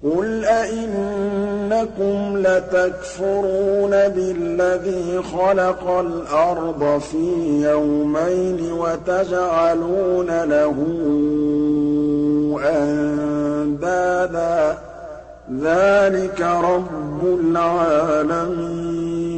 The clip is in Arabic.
قُلْ أَئِنَّكُمْ لَتَكْفُرُونَ بِالَّذِي خَلَقَ الْأَرْضَ فِي يَوْمَيْنِ وَتَجْعَلُونَ لَهُ أَندَادًا ۚ ذَٰلِكَ رَبُّ الْعَالَمِينَ